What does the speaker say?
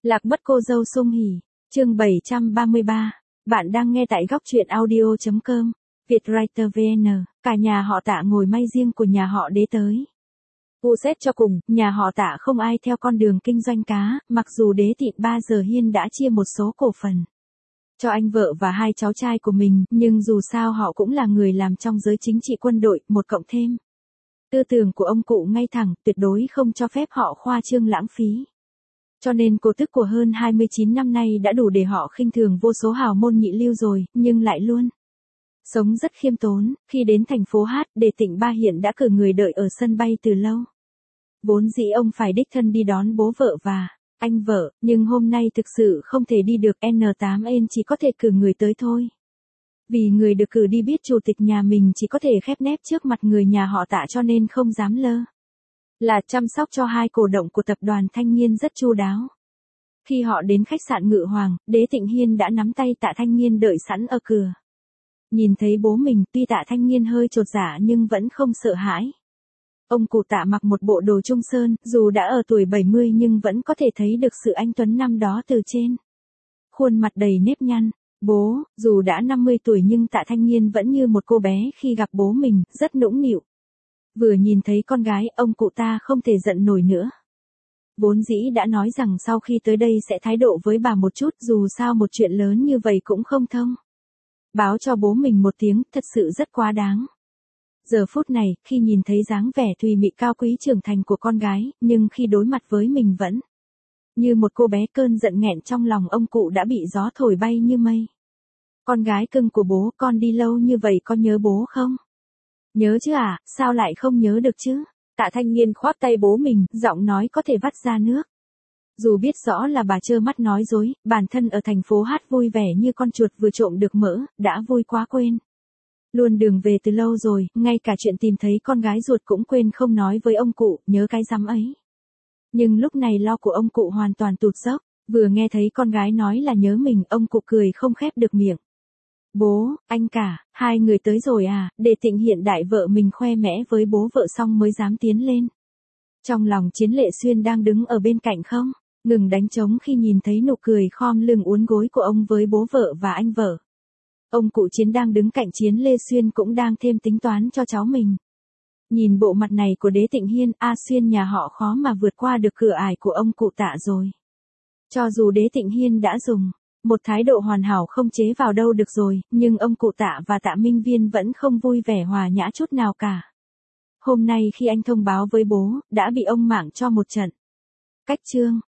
Lạc mất cô dâu sum hỉ, chương 733, bạn đang nghe tại góc truyện audio.com, Vietwriter VN, cả nhà họ Tạ ngồi may riêng của nhà họ Đế tới. Vụ xét cho cùng, nhà họ Tạ không ai theo con đường kinh doanh cá, mặc dù Đế Thịnh 3 giờ Hiên đã chia một số cổ phần cho anh vợ và hai cháu trai của mình, nhưng dù sao họ cũng là người làm trong giới chính trị quân đội, một cộng thêm. Tư tưởng của ông cụ ngay thẳng, tuyệt đối không cho phép họ khoa trương lãng phí. Cho nên cổ tức của hơn 29 năm nay đã đủ để họ khinh thường vô số hào môn nhị lưu rồi, nhưng lại luôn sống rất khiêm tốn. Khi đến thành phố Hát, Đế Thịnh 3 hiện đã cử người đợi ở sân bay từ lâu. Vốn dĩ ông phải đích thân đi đón bố vợ và anh vợ, nhưng hôm nay thực sự không thể đi được, N8N chỉ có thể cử người tới thôi. Vì người được cử đi biết chủ tịch nhà mình chỉ có thể khép nép trước mặt người nhà họ Tạ, cho nên không dám lơ là chăm sóc cho hai cổ động của tập đoàn Thanh Nghiên rất chu đáo. Khi họ đến khách sạn Ngự Hoàng, Đế Thịnh Hiên đã nắm tay Tạ Thanh Nghiên đợi sẵn ở cửa. Nhìn thấy bố mình, tuy Tạ Thanh Nghiên hơi chột dạ nhưng vẫn không sợ hãi. Ông cụ Tạ mặc một bộ đồ trung sơn, dù đã ở tuổi 70 nhưng vẫn có thể thấy được sự anh tuấn năm đó từ trên khuôn mặt đầy nếp nhăn. Bố, dù đã 50 tuổi nhưng Tạ Thanh Nghiên vẫn như một cô bé khi gặp bố mình, rất nũng nịu. Vừa nhìn thấy con gái, ông cụ ta không thể giận nổi nữa. Vốn dĩ đã nói rằng sau khi tới đây sẽ thái độ với bà một chút, dù sao một chuyện lớn như vậy cũng không thông báo cho bố mình một tiếng, thật sự rất quá đáng. Giờ phút này, khi nhìn thấy dáng vẻ thùy mị cao quý trưởng thành của con gái, nhưng khi đối mặt với mình vẫn như một cô bé, cơn giận nghẹn trong lòng ông cụ đã bị gió thổi bay như mây. Con gái cưng của bố, con đi lâu như vậy có nhớ bố không? Nhớ chứ à, sao lại không nhớ được chứ? Tạ Thanh Nghiên khoác tay bố mình, giọng nói có thể vắt ra nước. Dù biết rõ là bà trơ mắt nói dối, bản thân ở thành phố Hát vui vẻ như con chuột vừa trộm được mỡ, đã vui quá quên luôn đường về từ lâu rồi, ngay cả chuyện tìm thấy con gái ruột cũng quên không nói với ông cụ, nhớ cái rắm ấy. Nhưng lúc này lo của ông cụ hoàn toàn tụt dốc, vừa nghe thấy con gái nói là nhớ mình, ông cụ cười không khép được miệng. Bố, anh cả, hai người tới rồi à? Đế Thịnh hiện đại vợ mình khoe mẽ với bố vợ xong mới dám tiến lên. Trong lòng Chiến Lệ Xuyên đang đứng ở bên cạnh không ngừng đánh trống khi nhìn thấy nụ cười khom lưng uốn gối của ông với bố vợ và anh vợ. Ông cụ Chiến đang đứng cạnh Chiến Lê Xuyên cũng đang thêm tính toán cho cháu mình. Nhìn bộ mặt này của Đế Thịnh Hiên, Xuyên nhà họ khó mà vượt qua được cửa ải của ông cụ Tạ rồi. Cho dù Đế Thịnh Hiên đã dùng một thái độ hoàn hảo không chế vào đâu được rồi, nhưng ông cụ Tạ và Tạ Minh Viên vẫn không vui vẻ hòa nhã chút nào cả. Hôm nay khi anh thông báo với bố, đã bị ông mảng cho một trận cách chương.